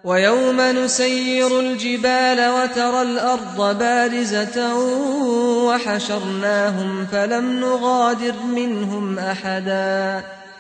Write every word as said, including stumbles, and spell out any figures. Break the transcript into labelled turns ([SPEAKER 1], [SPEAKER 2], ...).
[SPEAKER 1] ويوم نسير الجبال وترى الأرض بارزة وحشرناهم فلم نغادر منهم أحدا